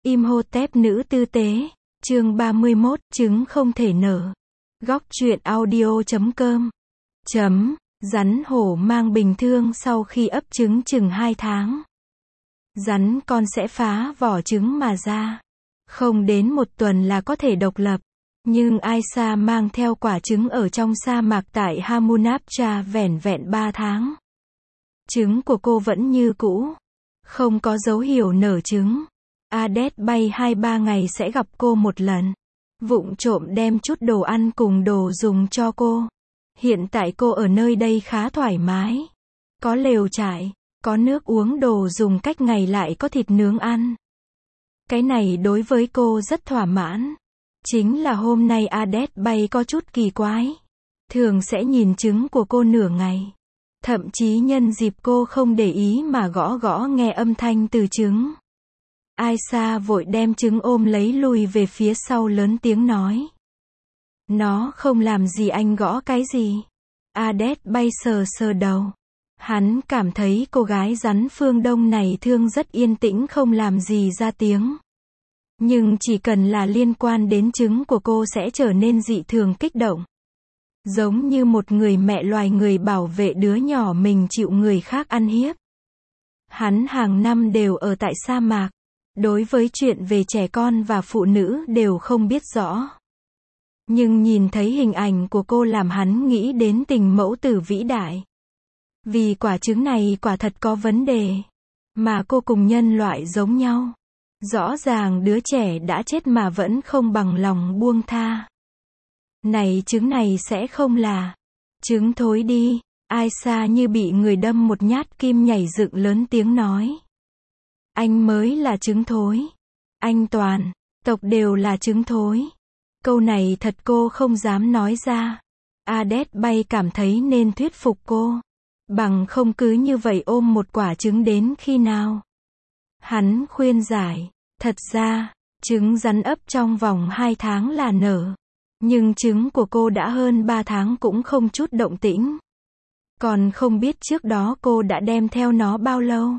Imhotep nữ tư tế, chương 31, trứng không thể nở. Góc truyện audio.com. Rắn hổ mang bình thường sau khi ấp trứng chừng 2 tháng. Rắn con sẽ phá vỏ trứng mà ra. Không đến 1 tuần là có thể độc lập. Nhưng Aisha mang theo quả trứng ở trong sa mạc tại Hamunaptra vẻn vẹn 3 tháng. Trứng của cô vẫn như cũ. Không có dấu hiệu nở trứng. Ades bay 2-3 ngày sẽ gặp cô một lần. Vụng trộm đem chút đồ ăn cùng đồ dùng cho cô. Hiện tại cô ở nơi đây khá thoải mái. Có lều trại, có nước uống, đồ dùng, cách ngày lại có thịt nướng ăn. Cái này đối với cô rất thỏa mãn. Chính là hôm nay Ades bay có chút kỳ quái. Thường sẽ nhìn trứng của cô nửa ngày. Thậm chí nhân dịp cô không để ý mà gõ nghe âm thanh từ trứng. Aisha vội đem trứng ôm lấy lùi về phía sau, lớn tiếng nói. Nó không làm gì, anh gõ cái gì? Ades bay sờ đầu. Hắn cảm thấy cô gái rắn phương Đông này thương rất yên tĩnh, không làm gì ra tiếng. Nhưng chỉ cần là liên quan đến trứng của cô sẽ trở nên dị thường kích động. Giống như một người mẹ loài người bảo vệ đứa nhỏ mình chịu người khác ăn hiếp. Hắn hàng năm đều ở tại sa mạc. Đối với chuyện về trẻ con và phụ nữ đều không biết rõ. Nhưng nhìn thấy hình ảnh của cô làm hắn nghĩ đến tình mẫu tử vĩ đại. Vì quả trứng này quả thật có vấn đề. Mà cô cùng nhân loại giống nhau. Rõ ràng đứa trẻ đã chết mà vẫn không bằng lòng buông tha. Này, trứng này sẽ không là trứng thối đi. Aisha như bị người đâm một nhát kim, nhảy dựng lớn tiếng nói. Anh mới là trứng thối. Anh toàn tộc đều là trứng thối. Câu này thật cô không dám nói ra. Ades bay cảm thấy nên thuyết phục cô. Bằng không cứ như vậy ôm một quả trứng đến khi nào? Hắn khuyên giải. Thật ra, trứng rắn ấp trong vòng 2 tháng là nở. Nhưng trứng của cô đã hơn 3 tháng cũng không chút động tĩnh. Còn không biết trước đó cô đã đem theo nó bao lâu.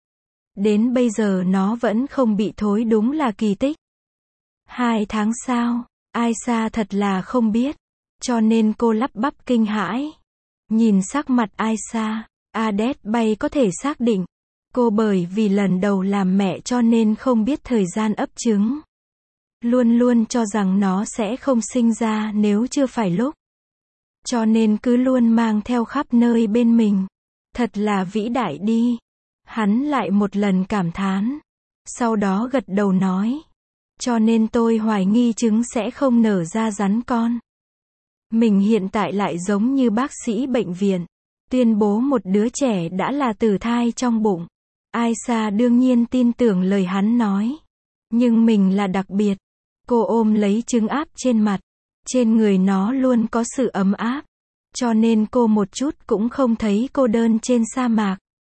Đến bây giờ nó vẫn không bị thối, đúng là kỳ tích. 2 tháng sao? Aisha thật là không biết. Cho nên cô lắp bắp kinh hãi. Nhìn sắc mặt Aisha, Ades bay có thể xác định. Cô bởi vì lần đầu làm mẹ cho nên không biết thời gian ấp trứng. Luôn luôn cho rằng nó sẽ không sinh ra nếu chưa phải lúc. Cho nên cứ luôn mang theo khắp nơi bên mình. Thật là vĩ đại đi. Hắn lại một lần cảm thán. Sau đó gật đầu nói. Cho nên tôi hoài nghi trứng sẽ không nở ra rắn con. Mình hiện tại lại giống như bác sĩ bệnh viện. Tuyên bố một đứa trẻ đã là tử thai trong bụng. Aisha đương nhiên tin tưởng lời hắn nói. Nhưng mình là đặc biệt. Cô ôm lấy trứng áp trên mặt. Trên người nó luôn có sự ấm áp. Cho nên cô một chút cũng không thấy cô đơn trên sa mạc.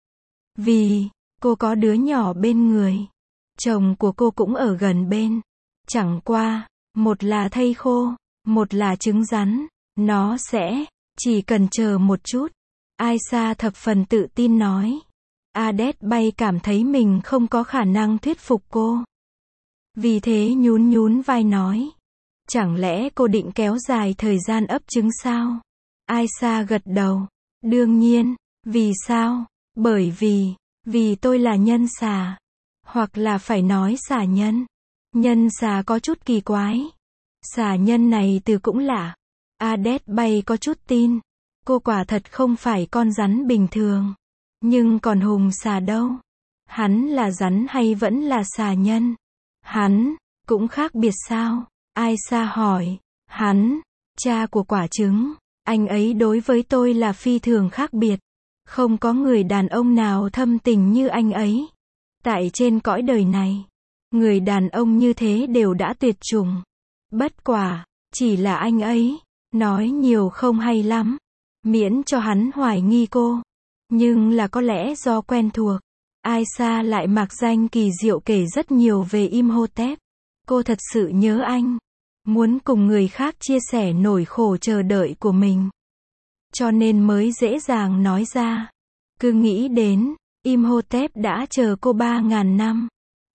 Vì cô có đứa nhỏ bên người. Chồng của cô cũng ở gần bên. Chẳng qua, một là thây khô, một là trứng rắn. Nó sẽ, chỉ cần chờ một chút. Aisha thập phần tự tin nói. Ades bay cảm thấy mình không có khả năng thuyết phục cô. Vì thế nhún vai nói. Chẳng lẽ cô định kéo dài thời gian ấp trứng sao? Aisha gật đầu. Đương nhiên. Vì sao? Bởi vì tôi là nhân xà. Hoặc là phải nói xà nhân. Nhân xà có chút kỳ quái. Xà nhân này từ cũng lạ. Ades bay có chút tin. Cô quả thật không phải con rắn bình thường. Nhưng còn hùng xà đâu? Hắn là rắn hay vẫn là xà nhân? Hắn cũng khác biệt sao? Aisha hỏi. Hắn, cha của quả trứng. Anh ấy đối với tôi là phi thường khác biệt. Không có người đàn ông nào thâm tình như anh ấy. Tại trên cõi đời này, người đàn ông như thế đều đã tuyệt chủng. Bất quả, chỉ là anh ấy, nói nhiều không hay lắm. Miễn cho hắn hoài nghi cô. Nhưng là có lẽ do quen thuộc. Aisha lại mạc danh kỳ diệu kể rất nhiều về Imhotep. Cô thật sự nhớ anh. Muốn cùng người khác chia sẻ nỗi khổ chờ đợi của mình. Cho nên mới dễ dàng nói ra. Cứ nghĩ đến, Imhotep đã chờ cô 3.000 năm.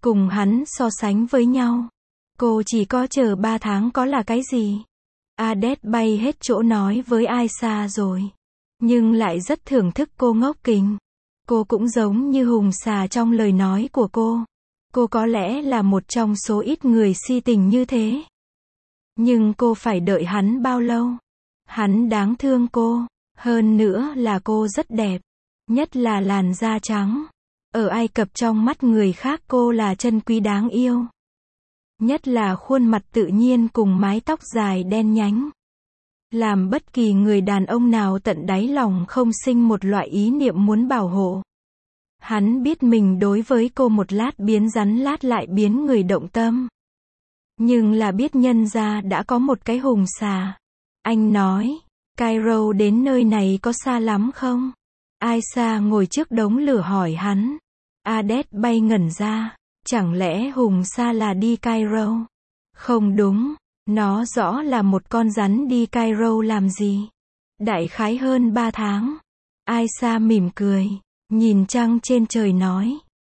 Cùng hắn so sánh với nhau. Cô chỉ có chờ 3 tháng có là cái gì? Adele bay hết chỗ nói với Aisha rồi. Nhưng lại rất thưởng thức cô ngốc kình. Cô cũng giống như hùng xà trong lời nói của cô. Cô có lẽ là một trong số ít người si tình như thế. Nhưng cô phải đợi hắn bao lâu? Hắn đáng thương cô. Hơn nữa là cô rất đẹp. Nhất là làn da trắng. Ở Ai Cập trong mắt người khác cô là chân quý đáng yêu. Nhất là khuôn mặt tự nhiên cùng mái tóc dài đen nhánh. Làm bất kỳ người đàn ông nào tận đáy lòng không sinh một loại ý niệm muốn bảo hộ. Hắn biết mình đối với cô một lát biến rắn lát lại biến người động tâm. Nhưng là biết nhân ra đã có một cái hùng xà. Anh nói, Cairo đến nơi này có xa lắm không? Aisha ngồi trước đống lửa hỏi hắn. Adele bay ngẩn ra. Chẳng lẽ hùng xa là đi Cairo? Không đúng. Nó rõ là một con rắn đi Cairo làm gì? Đại khái hơn 3 tháng. Aisha mỉm cười. Nhìn trăng trên trời nói.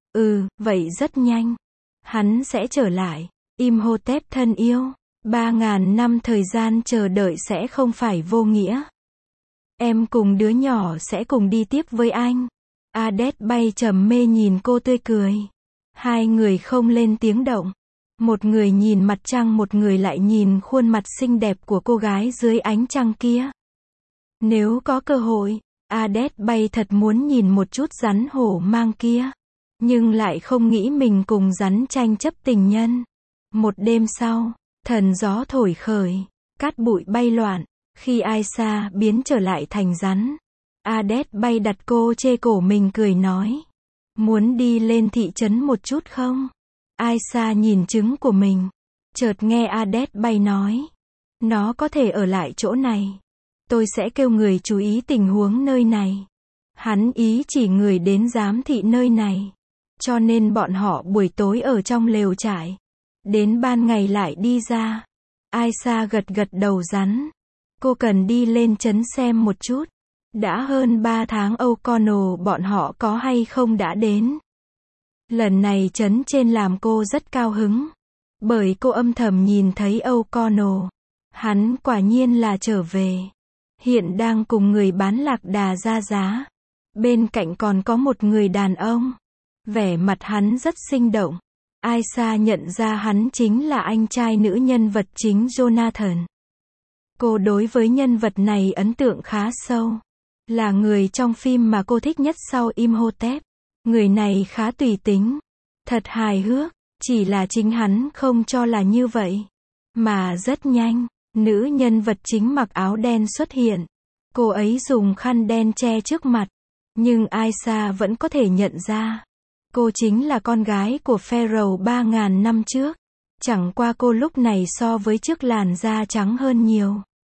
Vậy rất nhanh. Hắn sẽ trở lại. Imhotep thân yêu. 3.000 năm thời gian chờ đợi sẽ không phải vô nghĩa. Em cùng đứa nhỏ sẽ cùng đi tiếp với anh. Adele bay trầm mê nhìn cô tươi cười. Hai người không lên tiếng động. Một người nhìn mặt trăng, một người lại nhìn khuôn mặt xinh đẹp của cô gái dưới ánh trăng kia. Nếu có cơ hội, Adele bay thật muốn nhìn một chút rắn hổ mang kia. Nhưng lại không nghĩ mình cùng rắn tranh chấp tình nhân. Một đêm sau, thần gió thổi khởi, cát bụi bay loạn. Khi Aisha biến trở lại thành rắn, Adele bay đặt cô chê cổ mình cười nói. Muốn đi lên thị trấn một chút không? Aisha nhìn trứng của mình. Chợt nghe Adele bay nói. Nó có thể ở lại chỗ này. Tôi sẽ kêu người chú ý tình huống nơi này. Hắn ý chỉ người đến giám thị nơi này. Cho nên bọn họ buổi tối ở trong lều trại. Đến ban ngày lại đi ra. Aisha gật gật đầu rắn. Cô cần đi lên trấn xem một chút. Đã hơn 3 tháng O'Connell bọn họ có hay không đã đến. Lần này trấn trên làm cô rất cao hứng. Bởi cô âm thầm nhìn thấy O'Connell. Hắn quả nhiên là trở về. Hiện đang cùng người bán lạc đà ra giá. Bên cạnh còn có một người đàn ông. Vẻ mặt hắn rất sinh động. Aisha nhận ra hắn chính là anh trai nữ nhân vật chính Jonathan. Cô đối với nhân vật này ấn tượng khá sâu. Là người trong phim mà cô thích nhất sau Imhotep. Người này khá tùy tính. Thật hài hước. Chỉ là chính hắn không cho là như vậy. Mà rất nhanh, nữ nhân vật chính mặc áo đen xuất hiện. Cô ấy dùng khăn đen che trước mặt. Nhưng Aisha vẫn có thể nhận ra. Cô chính là con gái của Pharaoh 3.000 năm trước. Chẳng qua cô lúc này so với trước làn da trắng hơn nhiều.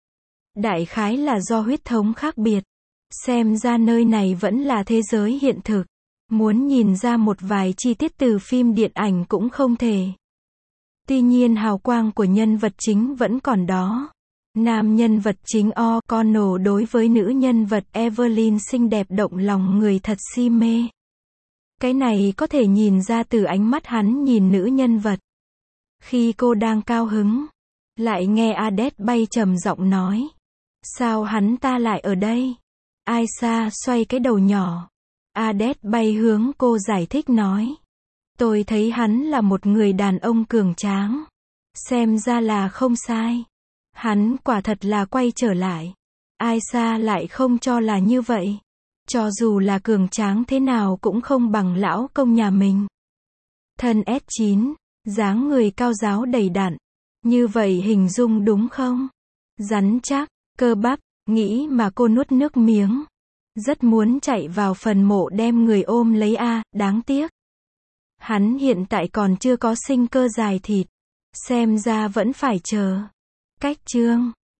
Đại khái là do huyết thống khác biệt. Xem ra nơi này vẫn là thế giới hiện thực. Muốn nhìn ra một vài chi tiết từ phim điện ảnh cũng không thể. Tuy nhiên hào quang của nhân vật chính vẫn còn đó. Nam nhân vật chính O'Connell đối với nữ nhân vật Evelyn xinh đẹp động lòng người thật si mê. Cái này có thể nhìn ra từ ánh mắt hắn nhìn nữ nhân vật. Khi cô đang cao hứng, lại nghe Adele bay trầm giọng nói. Sao hắn ta lại ở đây? Aisha xoay cái đầu nhỏ. Adele bay hướng cô giải thích nói. Tôi thấy hắn là một người đàn ông cường tráng. Xem ra là không sai. Hắn quả thật là quay trở lại. Aisha lại không cho là như vậy. Cho dù là cường tráng thế nào cũng không bằng lão công nhà mình. Thân S9, dáng người cao ráo đầy đặn. Như vậy hình dung đúng không? Rắn chắc, cơ bắp, nghĩ mà cô nuốt nước miếng. Rất muốn chạy vào phần mộ đem người ôm lấy đáng tiếc. Hắn hiện tại còn chưa có sinh cơ dài thịt. Xem ra vẫn phải chờ. Cách chương